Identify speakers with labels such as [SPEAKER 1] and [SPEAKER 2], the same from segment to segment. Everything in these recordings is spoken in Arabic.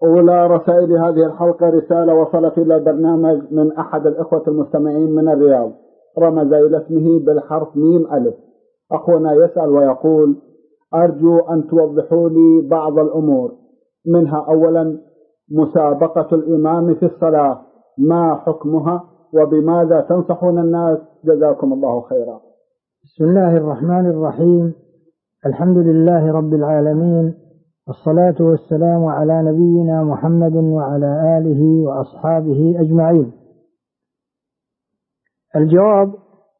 [SPEAKER 1] أولى رسائل هذه الحلقة رسالة وصلت إلى البرنامج من أحد الإخوة المستمعين من الرياض، رمز إلى اسمه بالحرف ميم ألف. أخونا يسأل ويقول: أرجو أن توضحوا لي بعض الأمور، منها أولا مسابقة الإمام في الصلاة، ما حكمها وبماذا تنصحون الناس؟ جزاكم الله خيرا.
[SPEAKER 2] بسم الله الرحمن الرحيم. الحمد لله رب العالمين، والصلاة والسلام على نبينا محمد وعلى آله وأصحابه أجمعين. الجواب: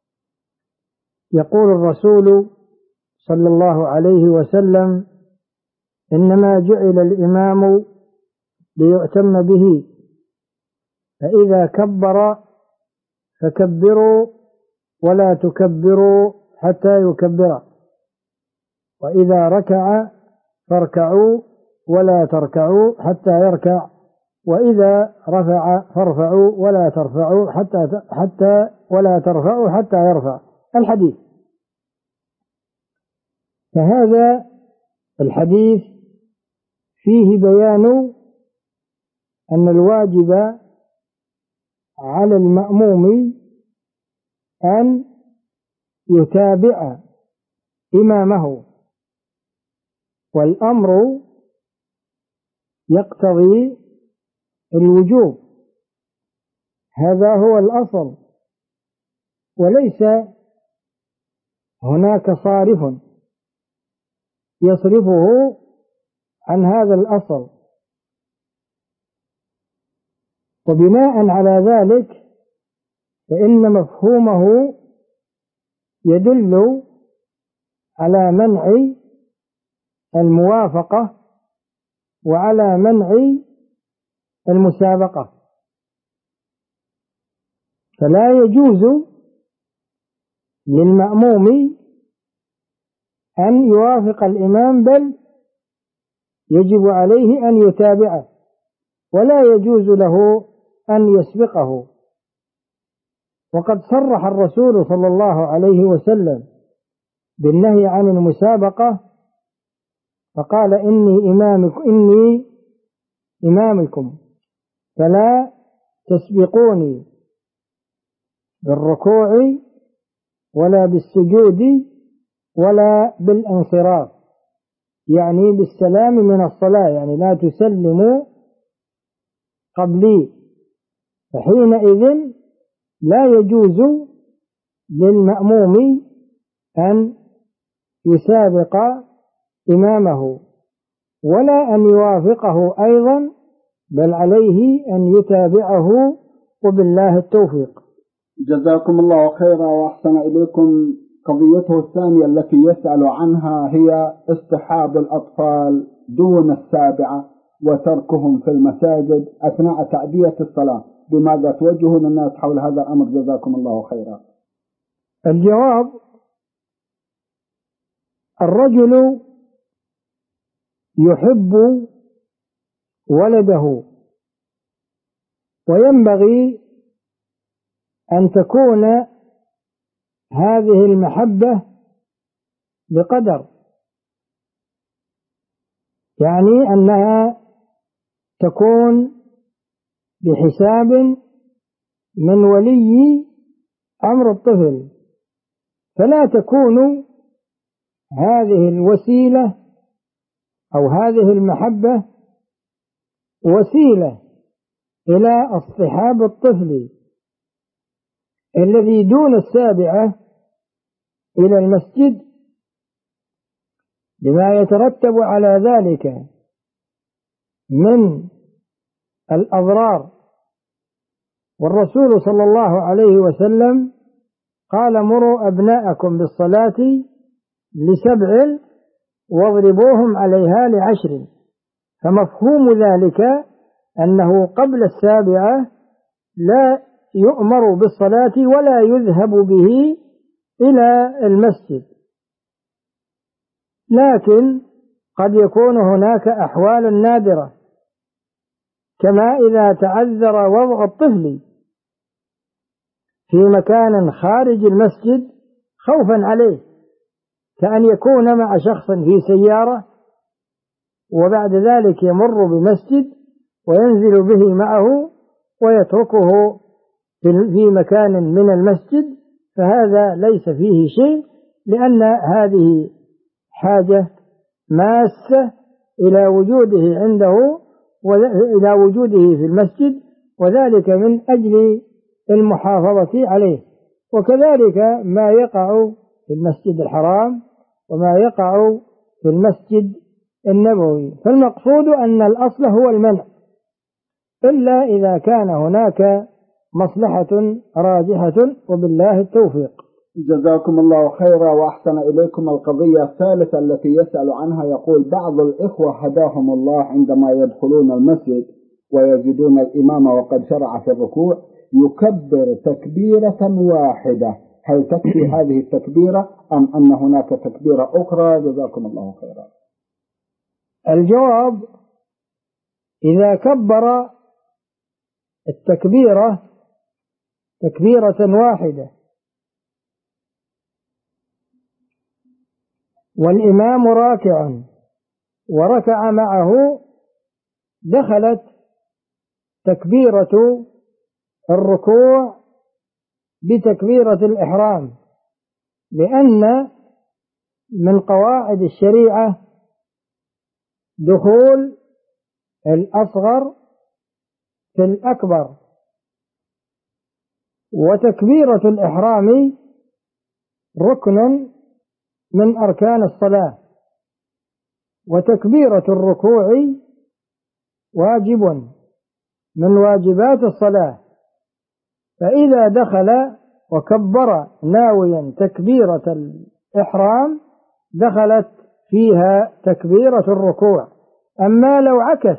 [SPEAKER 2] يقول الرسول صلى الله عليه وسلم: إنما جعل الإمام ليؤتم به، فإذا كبر فكبروا ولا تكبروا حتى يكبر، وإذا ركع فاركعوا ولا تركعوا حتى يركع، وإذا رفع فارفعوا ولا ترفعوا حتى يرفع. الحديث. فهذا الحديث فيه بيان أن الواجب على المأموم أن يتابع إمامه، والأمر يقتضي الوجوب، هذا هو الأصل، وليس هناك صارف يصرفه عن هذا الأصل. وبناء على ذلك فإن مفهومه يدل على منع الموافقة وعلى منع المسابقة، فلا يجوز للمأموم أن يوافق الإمام، بل يجب عليه أن يتابعه، ولا يجوز له أن يسبقه. وقد صرح الرسول صلى الله عليه وسلم بالنهي عن المسابقة، فقال: إني إمامكم فلا تسبقوني بالركوع ولا بالسجود ولا بالانصراف، يعني بالسلام من الصلاة، يعني لا تسلموا قبلي. فحينئذ لا يجوز للمأموم أن يسابق إمامه ولا أن يوافقه أيضا، بل عليه أن يتابعه، وبالله التوفيق.
[SPEAKER 1] جزاكم الله خيرا وأحسن إليكم. قضيته الثانية التي يسأل عنها هي اصطحاب الأطفال دون السابعة وتركهم في المساجد أثناء تأدية الصلاة، بماذا توجهون الناس حول هذا الأمر؟ جزاكم الله خيرا.
[SPEAKER 2] الجواب: الرجل يحب ولده، وينبغي أن تكون هذه المحبة بقدر، يعني أنها تكون بحساب من ولي أمر الطفل، فلا تكون هذه الوسيلة أو هذه المحبة وسيلة إلى اصطحاب الطفل الذي دون السابعة إلى المسجد، بما يترتب على ذلك من الأضرار. والرسول صلى الله عليه وسلم قال: مروا أبناءكم بالصلاة ل7 واضربوهم عليها ل10. فمفهوم ذلك أنه قبل السابعة لا يؤمر بالصلاة ولا يذهب به إلى المسجد، لكن قد يكون هناك أحوال نادرة، كما إذا تعذر وضع الطفل في مكان خارج المسجد خوفا عليه، كأن يكون مع شخص في سيارة وبعد ذلك يمر بمسجد وينزل به معه ويتركه في مكان من المسجد، فهذا ليس فيه شيء، لأن هذه حاجة ماسة إلى وجوده عنده وإلى وجوده في المسجد، وذلك من أجل المحافظة عليه. وكذلك ما يقع في المسجد الحرام وما يقع في المسجد النبوي. فالمقصود أن الأصل هو المنع، إلا إذا كان هناك مصلحة راجحة، وبالله التوفيق.
[SPEAKER 1] جزاكم الله خيرا وأحسن إليكم. القضية الثالثة التي يسأل عنها يقول: بعض الإخوة هداهم الله عندما يدخلون المسجد ويجدون الإمام وقد شرع في الركوع يكبر تكبيرة واحدة، هل تكفي هذه التكبيرة أم أن هناك تكبيرة أخرى؟ جزاكم الله خيرا.
[SPEAKER 2] الجواب: إذا كبر التكبيرة تكبيرة واحدة والإمام راكع وركع معه، دخلت تكبيرة الركوع بتكبيرة الإحرام، لأن من قواعد الشريعة دخول الأصغر في الأكبر، وتكبيرة الإحرام ركن من أركان الصلاة، وتكبيرة الركوع واجب من واجبات الصلاة. فإذا دخل وكبر ناويا تكبيرة الإحرام دخلت فيها تكبيرة الركوع. أما لو عكس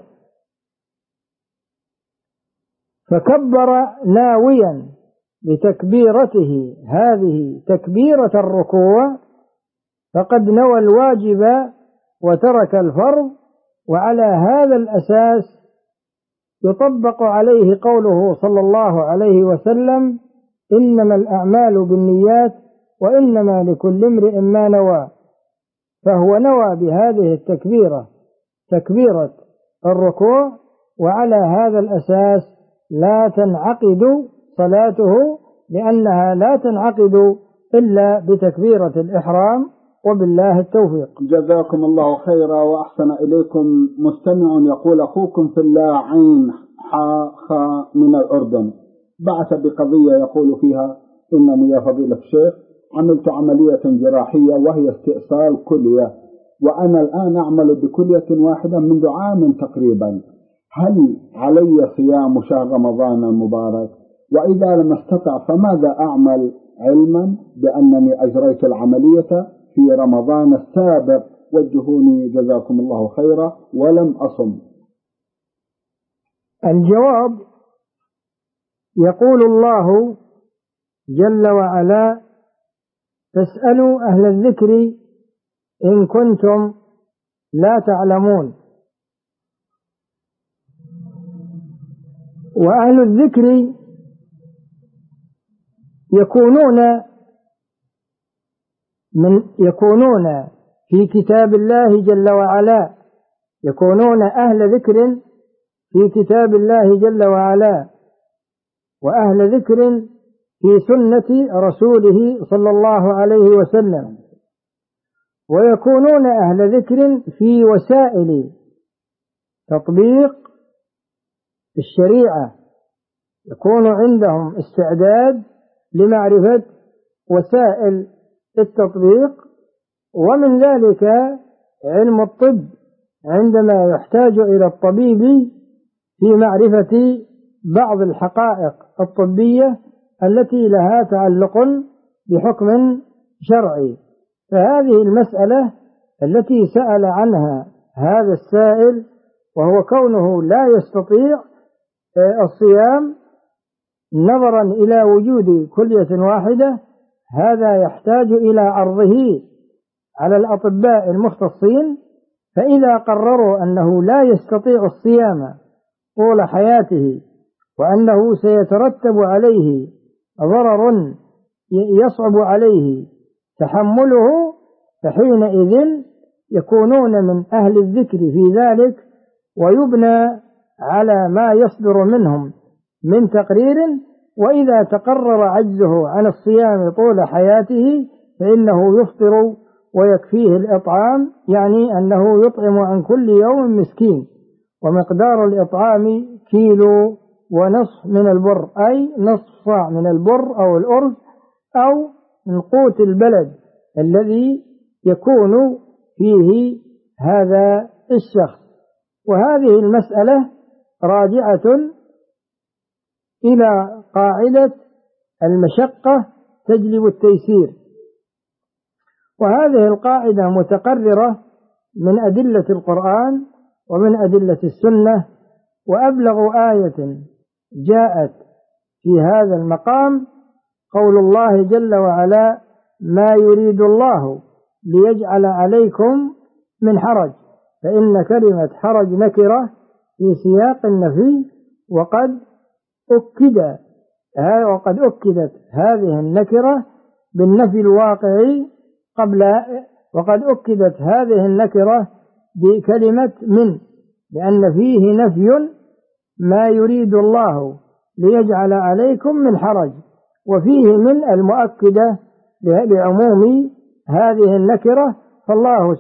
[SPEAKER 2] فكبر ناويا بتكبيرته هذه تكبيرة الركوع فقد نوى الواجب وترك الفرض، وعلى هذا الأساس يطبق عليه قوله صلى الله عليه وسلم: إنما الأعمال بالنيات وإنما لكل امرئ ما نوى. فهو نوى بهذه التكبيرة تكبيرة الركوع، وعلى هذا الأساس لا تنعقد صلاته، لأنها لا تنعقد إلا بتكبيرة الإحرام، وبالله التوفيق.
[SPEAKER 1] جزاكم الله خيرا وأحسن إليكم. مستمع يقول: أخوكم في الله عين حاخا من الأردن بعث بقضية يقول فيها: إنني يا فضيلة الشيخ عملت عملية جراحية وهي استئصال كلية، وأنا الآن أعمل بكلية واحدة منذ عام تقريبا، هل علي صيام شهر رمضان المبارك؟ وإذا لم أستطع فماذا أعمل، علما بأنني أجريت العملية في رمضان السابق؟ وجهوني جزاكم الله خيرا ولم أصم.
[SPEAKER 2] الجواب: يقول الله جل وعلا: فاسألوا أهل الذكر إن كنتم لا تعلمون. وأهل الذكر يكونون في كتاب الله جل وعلا، يكونون أهل ذكر في كتاب الله جل وعلا، وأهل ذكر في سنة رسوله صلى الله عليه وسلم، ويكونون أهل ذكر في وسائل تطبيق الشريعة، يكون عندهم استعداد لمعرفة وسائل التطبيق. ومن ذلك علم الطب، عندما يحتاج إلى الطبيب في معرفة بعض الحقائق الطبية التي لها تعلق بحكم شرعي. فهذه المسألة التي سأل عنها هذا السائل، وهو كونه لا يستطيع الصيام نظرا إلى وجود كلية واحدة، هذا يحتاج إلى عرضه على الأطباء المختصين، فإذا قرروا أنه لا يستطيع الصيام طول حياته وأنه سيترتب عليه ضرر يصعب عليه تحمله، فحينئذ يكونون من أهل الذكر في ذلك، ويبنى على ما يصدر منهم من تقرير، وإذا تقرر عجزه عن الصيام طول حياته فإنه يفطر ويكفيه الإطعام، يعني أنه يطعم عن كل يوم مسكين، ومقدار الإطعام 1.5 كيلو من البر، أي نصف صاع من البر أو الأرز أو من قوت البلد الذي يكون فيه هذا الشخص. وهذه المسألة راجعة إلى قاعدة المشقة تجلب التيسير، وهذه القاعدة متقررة من أدلة القرآن ومن أدلة السنة. وأبلغ آية جاءت في هذا المقام قول الله جل وعلا: ما يريد الله ليجعل عليكم من حرج، فإن كلمة حرج نكرة في سياق النفي، وقد أكدت هذه النكرة بالنفي الواقعي وقد أكدت هذه النكرة بكلمة من، لأن فيه نفي ما يريد الله ليجعل عليكم من حرج، وفيه من المؤكدة لعموم هذه النكرة. فالله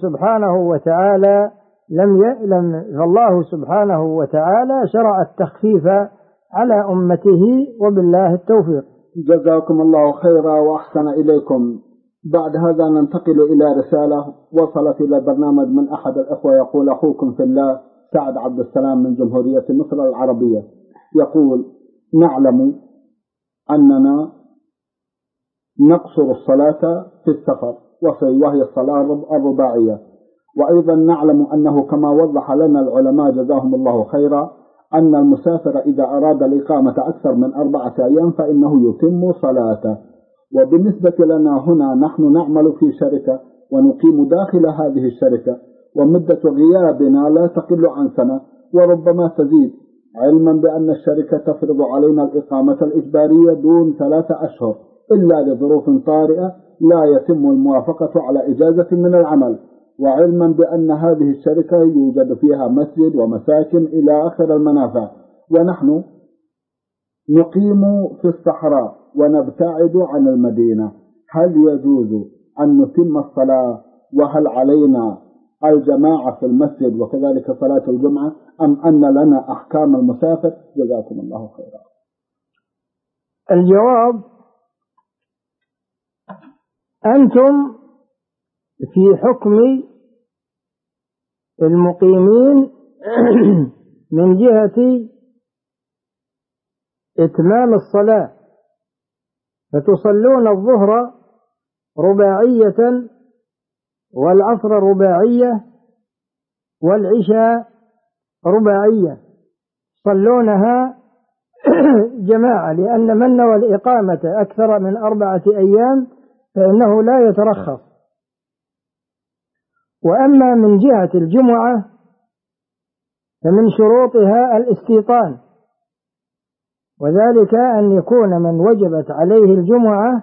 [SPEAKER 2] سبحانه وتعالى شرع التخفيف على أمته، وبالله التوفيق.
[SPEAKER 1] جزاكم الله خيرا وأحسن إليكم. بعد هذا ننتقل إلى رسالة وصلت إلى برنامج من أحد الأخوة، يقول: أخوكم في الله سعد عبد السلام من جمهورية مصر العربية، يقول: نعلم أننا نقصر الصلاة في السفر وهي الصلاة الرباعية، وأيضا نعلم أنه كما وضح لنا العلماء جزاهم الله خيرا أن المسافر إذا أراد الإقامة أكثر من 4 أيام فإنه يتم صلاته. وبالنسبة لنا هنا نحن نعمل في شركة ونقيم داخل هذه الشركة، ومدة غيابنا لا تقل عن سنة وربما تزيد، علما بأن الشركة تفرض علينا الإقامة الإجبارية دون 3 أشهر إلا لظروف طارئة لا يتم الموافقة على إجازة من العمل، وعلما بأن هذه الشركة يوجد فيها مسجد ومساكن إلى آخر المنافع، ونحن نقيم في الصحراء ونبتعد عن المدينة. هل يجوز أن نتم الصلاة؟ وهل علينا الجماعة في المسجد وكذلك صلاة الجمعة، أم أن لنا أحكام المسافر؟ جزاكم الله خيرا.
[SPEAKER 2] الجواب: أنتم في حكم المقيمين من جهة إتمام الصلاة، فتصلون الظهر رباعية والعصر رباعية والعشاء رباعية، صلونها جماعة، لأن من نوى الإقامة أكثر من 4 أيام فإنه لا يترخص. وأما من جهة الجمعة فمن شروطها الاستيطان، وذلك أن يكون من وجبت عليه الجمعة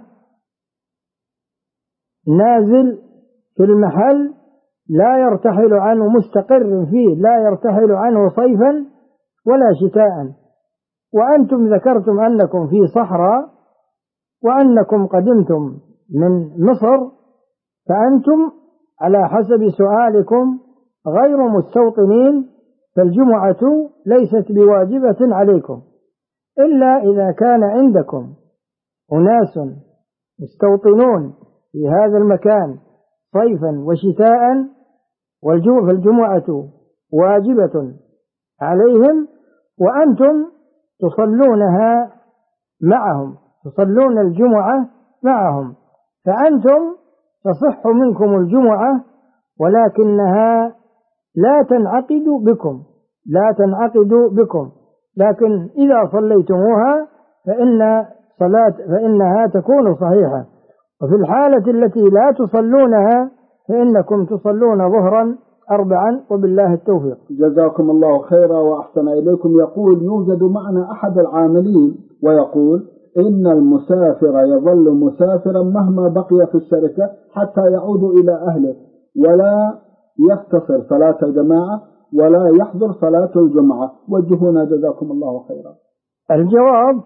[SPEAKER 2] نازل في المحل لا يرتحل عنه، مستقر فيه لا يرتحل عنه صيفا ولا شتاء. وأنتم ذكرتم أنكم في صحراء وأنكم قدمتم من مصر، فأنتم على حسب سؤالكم غير مستوطنين، فالجمعة ليست بواجبة عليكم، إلا إذا كان عندكم أناس مستوطنون في هذا المكان صيفا وشتاء، فالجمعة واجبة عليهم، وأنتم تصلونها معهم، تصلون الجمعة معهم، فأنتم تصح منكم الجمعة، ولكنها لا تنعقد بكم، لكن إذا صليتموها فإنها تكون صحيحة. وفي الحالة التي لا تصلونها فإنكم تصلون ظهرا 4، وبالله التوفيق.
[SPEAKER 1] جزاكم الله خيرا وأحسن إليكم. يقول: يوجد معنا أحد العاملين ويقول إن المسافر يظل مسافرا مهما بقي في الشركة حتى يعود إلى أهله، ولا يختصر صلاة الجماعة ولا يحضر صلاة الجمعة؟ وجهونا جزاكم الله خيرا.
[SPEAKER 2] الجواب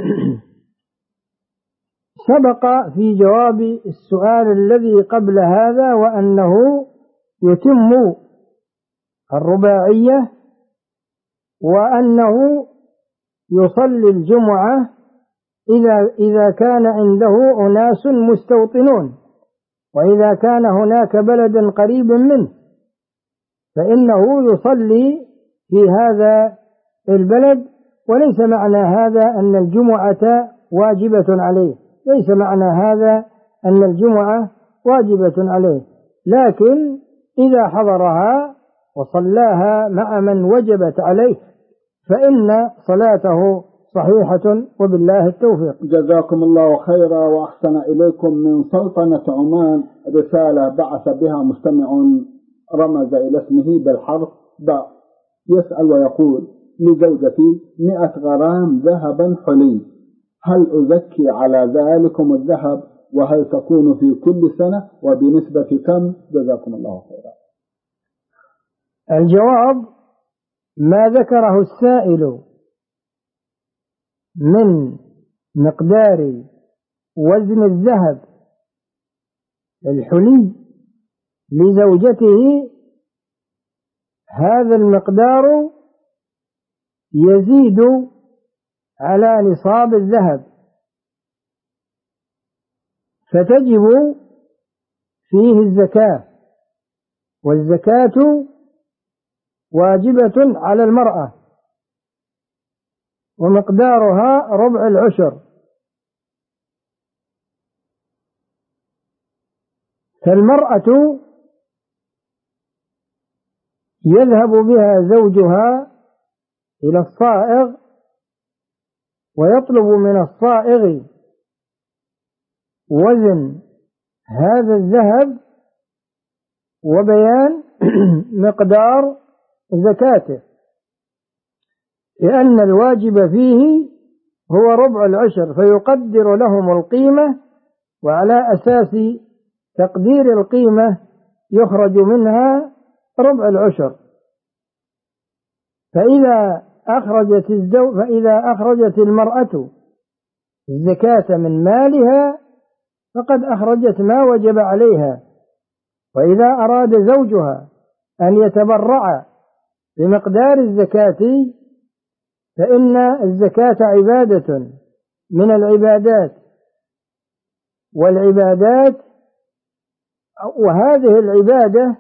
[SPEAKER 2] سبق في جواب السؤال الذي قبل هذا، وأنه يتم الرباعية، وأنه يصلي الجمعة إذا كان عنده أناس مستوطنون، وإذا كان هناك بلد قريب منه فإنه يصلي في هذا البلد. وليس معنى هذا أن الجمعة واجبة عليه، ليس معنى هذا أن الجمعة واجبة عليه، لكن إذا حضرها وصلاها مع من وجبت عليه فإن صلاته صحيحة، وبالله التوفيق.
[SPEAKER 1] جزاكم الله خيرا وأحسن إليكم. من سلطنة عمان رسالة بعث بها مستمع رمز إلى اسمه بالحرف باء، يسأل ويقول: لزوجتي 100 غرام ذهبا حلي، هل أزكي على ذلكم الذهب؟ وهل تكون في كل سنة وبنسبة كم؟ جزاكم الله خيرا.
[SPEAKER 2] الجواب: ما ذكره السائل من مقدار وزن الذهب الحلي لزوجته، هذا المقدار يزيد على نصاب الذهب، فتجب فيه الزكاة، والزكاة واجبة على المرأة، ومقدارها ربع العشر. فالمرأة يذهب بها زوجها إلى الصائغ ويطلب من الصائغ وزن هذا الذهب وبيان مقدار زكاته، لأن الواجب فيه هو ربع العشر، فيقدر لهم القيمة، وعلى أساس تقدير القيمة يخرج منها ربع العشر. فإذا أخرجت المرأة الزكاة من مالها فقد أخرجت ما وجب عليها. وإذا أراد زوجها أن يتبرع بمقدار الزكاة فإن الزكاة عبادة من العبادات، وهذه العبادة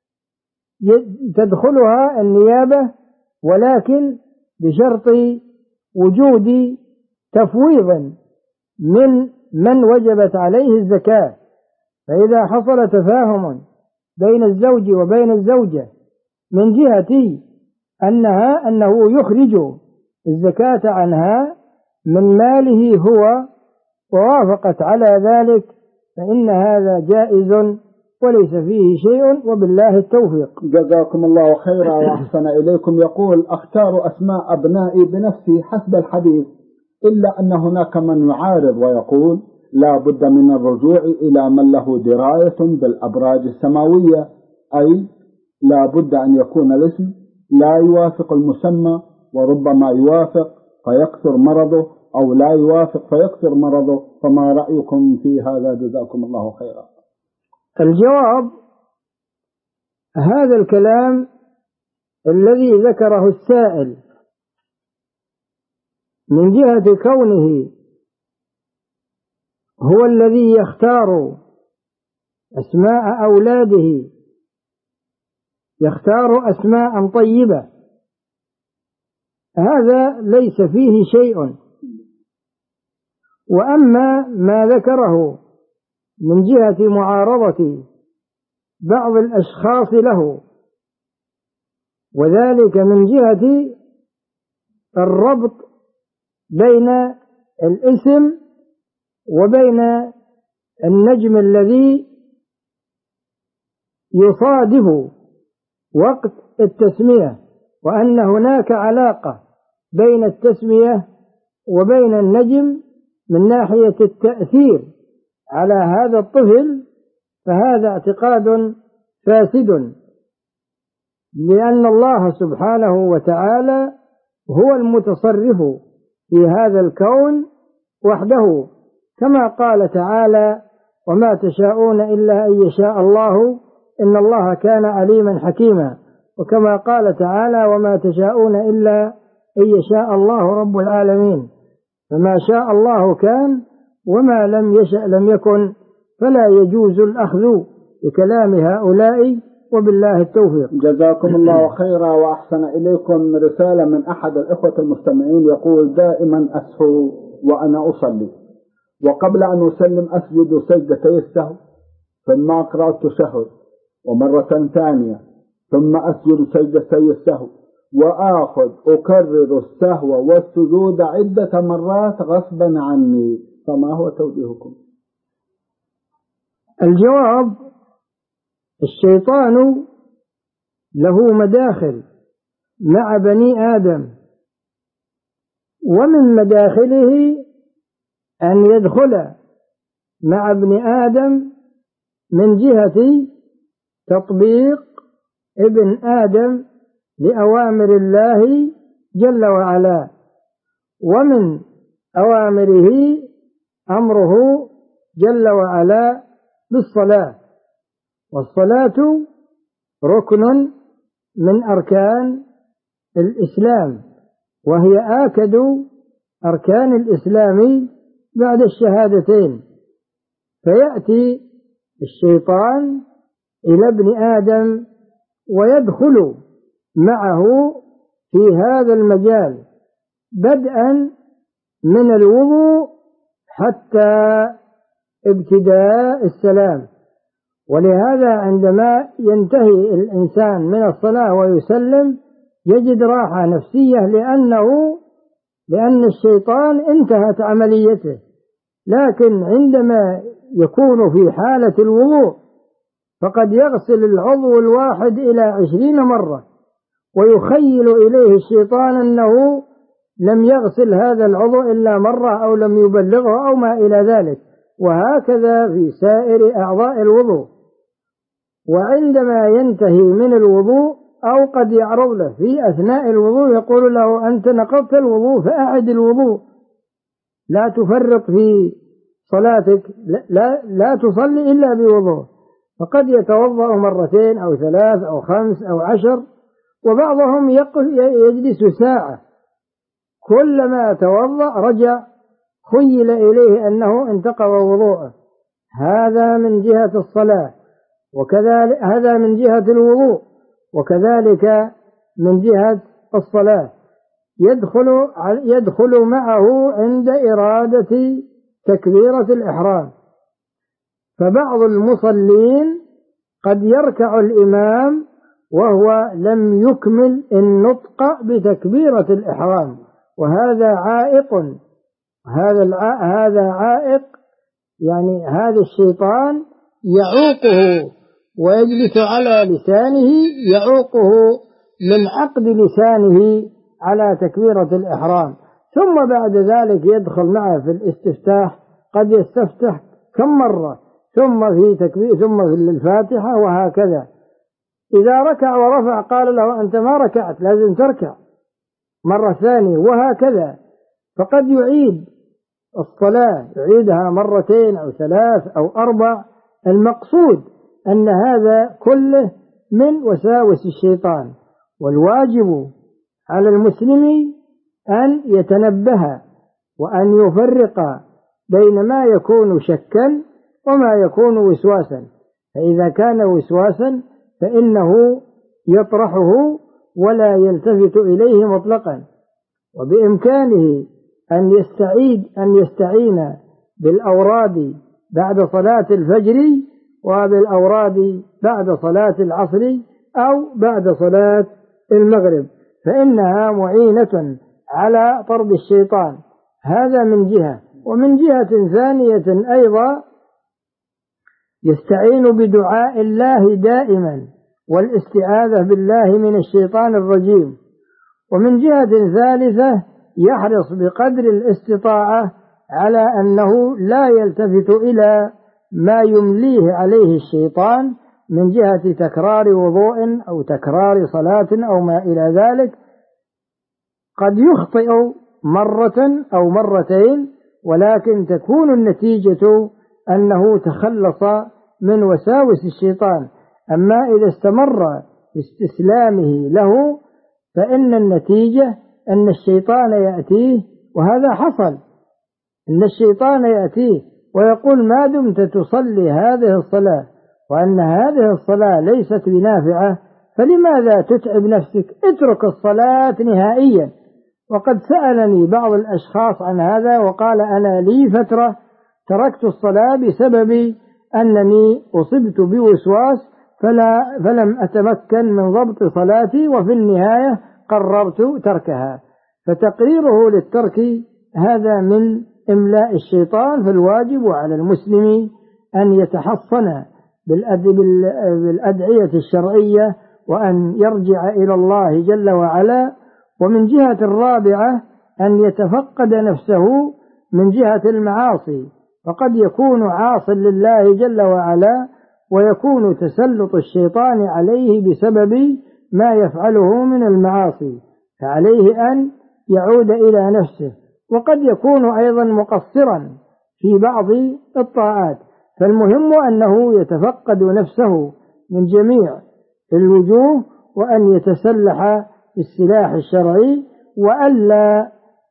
[SPEAKER 2] تدخلها النيابة، ولكن بشرط وجود تفويض من وجبت عليه الزكاة. فإذا حصل تفاهم بين الزوج وبين الزوجة من جهة أنه يخرج الزكاة عنها من ماله هو ووافقت على ذلك فإن هذا جائز وليس فيه شيء، وبالله التوفيق.
[SPEAKER 1] جزاكم الله خيرا وأحسن إليكم. يقول: أختار أسماء أبنائي بنفسي حسب الحديث، إلا أن هناك من يعارض ويقول لا بد من الرجوع إلى من له دراية بالأبراج السماوية، أي لا بد أن يكون الاسم لا يوافق المسمى، وربما يوافق فيكثر مرضه أو لا يوافق فيكثر مرضه، فما رأيكم في هذا؟ جزاكم الله خيرا.
[SPEAKER 2] الجواب: هذا الكلام الذي ذكره السائل من جهة كونه هو الذي يختار أسماء أولاده، يختار أسماء طيبة، هذا ليس فيه شيء. وأما ما ذكره من جهة معارضة بعض الأشخاص له، وذلك من جهة الربط بين الاسم وبين النجم الذي يصادف وقت التسمية، وأن هناك علاقة بين التسمية وبين النجم من ناحية التأثير على هذا الطفل، فهذا اعتقاد فاسد. لأن الله سبحانه وتعالى هو المتصرف في هذا الكون وحده، كما قال تعالى: وما تشاءون إلا أن يشاء الله إن الله كان عليما حكيما، وكما قال تعالى: وما تشاءون إلا أن يشاء الله رب العالمين. فما شاء الله كان، وما لم يشأ لم يكن، فلا يجوز الأخذ بكلام هؤلاء، وبالله التوفيق.
[SPEAKER 1] جزاكم الله خيرا وأحسن إليكم. رسالة من أحد الإخوة المستمعين يقول: دائما أسهو وأنا أصلي، وقبل أن أسلم أسجد سجدتي السهو، ثم أقرأ التشهد، ومرة ثانية ثم أسجد سجدتي السهو، أكرر السهو والسجود عدة مرات غصبا عني، فما هو توجيهكم؟
[SPEAKER 2] الجواب: الشيطان له مداخل مع بني آدم، ومن مداخله أن يدخل مع ابن آدم من جهة تطبيق ابن آدم لأوامر الله جل وعلا، ومن أوامره أمره جل وعلا بالصلاة، والصلاة ركن من أركان الإسلام، وهي آكد أركان الإسلام بعد الشهادتين. فيأتي الشيطان إلى ابن آدم ويدخل معه في هذا المجال، بدءا من الوضوء حتى ابتداء السلام. ولهذا عندما ينتهي الإنسان من الصلاة ويسلم يجد راحة نفسية، لأن الشيطان انتهت عمليته. لكن عندما يكون في حالة الوضوء فقد يغسل العضو الواحد إلى 20 مرة، ويخيل إليه الشيطان أنه لم يغسل هذا العضو إلا مرة أو لم يبلغه أو ما إلى ذلك، وهكذا في سائر أعضاء الوضوء. وعندما ينتهي من الوضوء أو قد يعرض له في أثناء الوضوء يقول له: أنت نقضت الوضوء فأعد الوضوء، لا تفرط في صلاتك، لا تصلي إلا بوضوء. فقد يتوضأ 2 أو 3 أو 5 أو 10، وبعضهم يجلس ساعة، كلما توضأ رجع خيل إليه أنه انتقض وضوءه. هذا من جهة الصلاة، وكذلك هذا من جهة الوضوء، وكذلك من جهة الصلاة. يدخل معه عند إرادة تكبيرة الإحرام. فبعض المصلين قد يركع الإمام وهو لم يكمل النطق بتكبيرة الإحرام، وهذا عائق. هذا عائق، يعني هذا الشيطان يعوقه ويجلس على لسانه، يعوقه من عقد لسانه على تكبيرة الإحرام. ثم بعد ذلك يدخل معه في الاستفتاح، قد يستفتح كم مرة، ثم في الفاتحة، وهكذا. إذا ركع ورفع قال له: أنت ما ركعت، لازم تركع مرة ثانية، وهكذا. فقد يعيد الصلاة، يعيدها 2 أو 3 أو 4. المقصود أن هذا كله من وساوس الشيطان، والواجب على المسلم أن يتنبه وأن يفرق بين ما يكون شكا وما يكون وسواسا. فإذا كان وسواسا فإنه يطرحه ولا يلتفت إليه مطلقا، وبإمكانه أن يستعين بالأوراد بعد صلاة الفجر، وبالأوراد بعد صلاة العصر أو بعد صلاة المغرب، فإنها معينة على طرد الشيطان. هذا من جهة. ومن جهة ثانية أيضا يستعين بدعاء الله دائما والاستعاذة بالله من الشيطان الرجيم. ومن جهة ثالثة يحرص بقدر الاستطاعة على أنه لا يلتفت إلى ما يمليه عليه الشيطان من جهة تكرار وضوء أو تكرار صلاة أو ما إلى ذلك، قد يخطئ مرة أو مرتين، ولكن تكون النتيجة أنه تخلص من وساوس الشيطان. أما إذا استمر باستسلامه له فإن النتيجة أن الشيطان يأتيه، وهذا حصل، أن الشيطان يأتيه ويقول ما دمت تصلي هذه الصلاة وأن هذه الصلاة ليست بنافعة فلماذا تتعب نفسك؟ اترك الصلاة نهائيا. وقد سألني بعض الأشخاص عن هذا وقال أنا لي فترة تركت الصلاة بسبب أنني أصبت بوسواس فلم أتمكن من ضبط صلاتي، وفي النهاية قررت تركها. فتقريره للترك هذا من إملاء الشيطان. فالواجب على المسلم أن يتحصن بالأدعية الشرعية وأن يرجع إلى الله جل وعلا. ومن جهة الرابعة أن يتفقد نفسه من جهة المعاصي، فقد يكون عاص لله جل وعلا ويكون تسلط الشيطان عليه بسبب ما يفعله من المعاصي، فعليه أن يعود إلى نفسه. وقد يكون أيضا مقصرا في بعض الطاعات، فالمهم أنه يتفقد نفسه من جميع الوجوه وأن يتسلح بالسلاح الشرعي وألا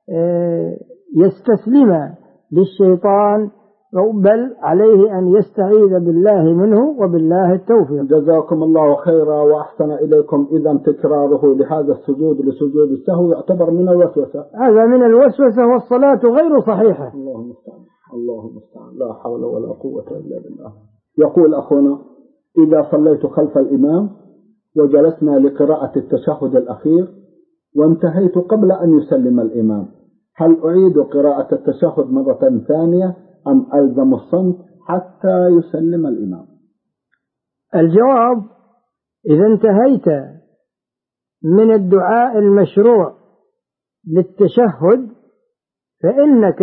[SPEAKER 2] يستسلم للشيطان، بل عليه أن يستعيذ بالله منه وبالله التوفيق.
[SPEAKER 1] جزاكم الله خيرا وأحسن إليكم. إذا تكراره لهذا السجود لسجود السهو يعتبر من الوسوسة.
[SPEAKER 2] هذا من الوسوسة، والصلاة غير صحيحة.
[SPEAKER 1] الله المستعان، الله المستعان، لا حول ولا قوة إلا بالله. يقول أخونا إذا صليت خلف الإمام وجلسنا لقراءة التشهد الأخير وانتهيت قبل أن يسلم الإمام، هل أعيد قراءة التشهد مرة ثانية أم ألزم الصمت حتى يسلم الإمام؟
[SPEAKER 2] الجواب: إذا انتهيت من الدعاء المشروع للتشهد فإنك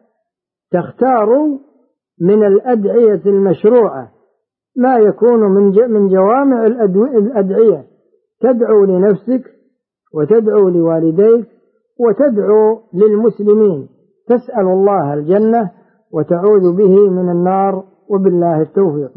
[SPEAKER 2] تختار من الأدعية المشروعة ما يكون من جوامع الأدعية، تدعو لنفسك وتدعو لوالديك وتدعو للمسلمين، تسأل الله الجنة وتعوذ به من النار، وبالله التوفيق.